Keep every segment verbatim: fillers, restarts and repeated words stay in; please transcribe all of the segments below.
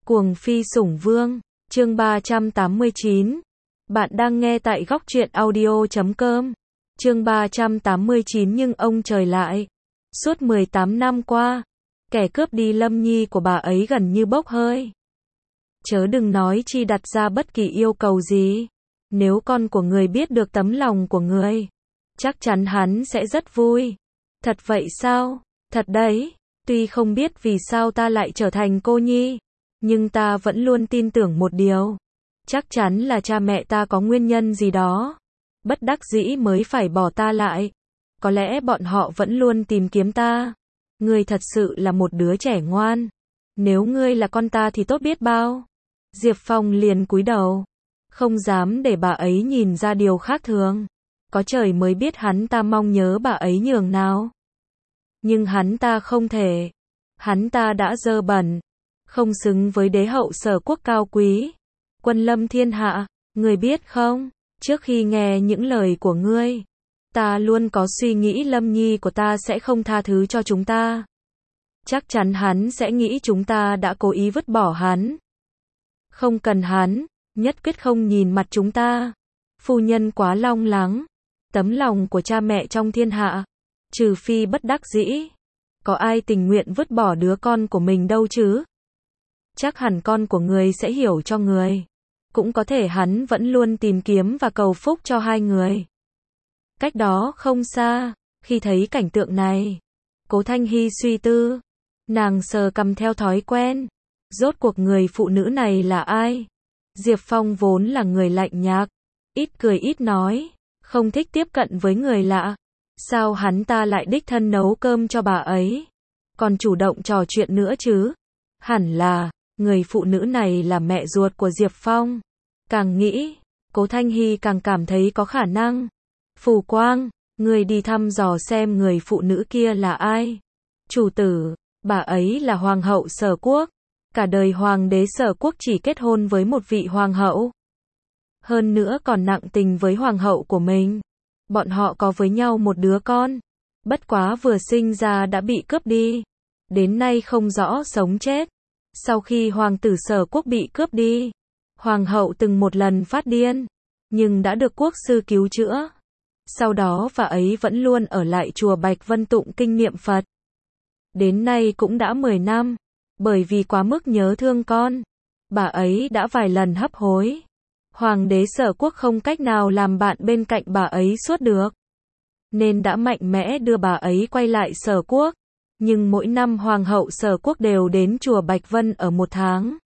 Cuồng phi sủng vương, chương ba trăm tám mươi chín. Bạn đang nghe tại góc truyện audio chấm com. Chương ba trăm tám mươi chín nhưng ông trời lại. Suốt mười tám năm qua, kẻ cướp đi Lâm Nhi của bà ấy gần như bốc hơi. Chớ đừng nói chi đặt ra bất kỳ yêu cầu gì. Nếu con của người biết được tấm lòng của người, chắc chắn hắn sẽ rất vui. Thật vậy sao? Thật đấy. Tuy không biết vì sao ta lại trở thành cô nhi, nhưng ta vẫn luôn tin tưởng một điều. Chắc chắn là cha mẹ ta có nguyên nhân gì đó, bất đắc dĩ mới phải bỏ ta lại. Có lẽ bọn họ vẫn luôn tìm kiếm ta. Ngươi thật sự là một đứa trẻ ngoan. Nếu ngươi là con ta thì tốt biết bao. Diệp Phong liền cúi đầu, không dám để bà ấy nhìn ra điều khác thường. Có trời mới biết hắn ta mong nhớ bà ấy nhường nào. Nhưng hắn ta không thể. Hắn ta đã dơ bẩn, không xứng với đế hậu Sở Quốc cao quý, quân lâm thiên hạ. Ngươi biết không, trước khi nghe những lời của ngươi, ta luôn có suy nghĩ Lâm Nhi của ta sẽ không tha thứ cho chúng ta. Chắc chắn hắn sẽ nghĩ chúng ta đã cố ý vứt bỏ hắn. Không cần hắn, nhất quyết không nhìn mặt chúng ta. Phu nhân quá long lắng. Tấm lòng của cha mẹ trong thiên hạ, trừ phi bất đắc dĩ, có ai tình nguyện vứt bỏ đứa con của mình đâu chứ? Chắc hẳn con của người sẽ hiểu cho người. Cũng có thể hắn vẫn luôn tìm kiếm và cầu phúc cho hai người. Cách đó không xa, khi thấy cảnh tượng này, Cố Thanh Hy suy tư. Nàng sờ cằm theo thói quen. Rốt cuộc người phụ nữ này là ai? Diệp Phong vốn là người lạnh nhạt, ít cười ít nói, không thích tiếp cận với người lạ. Sao hắn ta lại đích thân nấu cơm cho bà ấy, còn chủ động trò chuyện nữa chứ? Hẳn là, người phụ nữ này là mẹ ruột của Diệp Phong. Càng nghĩ, Cố Thanh Hy càng cảm thấy có khả năng. Phù Quang, người đi thăm dò xem người phụ nữ kia là ai. Chủ tử, bà ấy là hoàng hậu Sở Quốc. Cả đời hoàng đế Sở Quốc chỉ kết hôn với một vị hoàng hậu. Hơn nữa còn nặng tình với hoàng hậu của mình. Bọn họ có với nhau một đứa con. Bất quá vừa sinh ra đã bị cướp đi. Đến nay không rõ sống chết. Sau khi hoàng tử Sở Quốc bị cướp đi, hoàng hậu từng một lần phát điên, nhưng đã được quốc sư cứu chữa. Sau đó bà ấy vẫn luôn ở lại chùa Bạch Vân tụng kinh niệm Phật. Đến nay cũng đã mười năm. Bởi vì quá mức nhớ thương con, bà ấy đã vài lần hấp hối. Hoàng đế Sở Quốc không cách nào làm bạn bên cạnh bà ấy suốt được, nên đã mạnh mẽ đưa bà ấy quay lại Sở Quốc. Nhưng mỗi năm hoàng hậu Sở Quốc đều đến chùa Bạch Vân ở một tháng.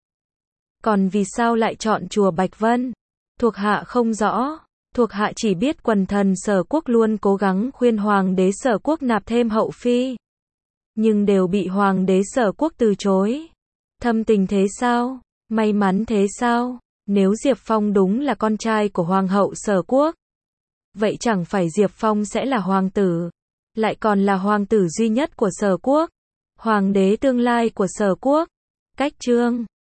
Còn vì sao lại chọn chùa Bạch Vân? Thuộc hạ không rõ. Thuộc hạ chỉ biết quần thần Sở Quốc luôn cố gắng khuyên hoàng đế Sở Quốc nạp thêm hậu phi, nhưng đều bị hoàng đế Sở Quốc từ chối. Thâm tình thế sao? May mắn thế sao? Nếu Diệp Phong đúng là con trai của hoàng hậu Sở Quốc, vậy chẳng phải Diệp Phong sẽ là hoàng tử, lại còn là hoàng tử duy nhất của Sở Quốc, hoàng đế tương lai của Sở Quốc. Cách chương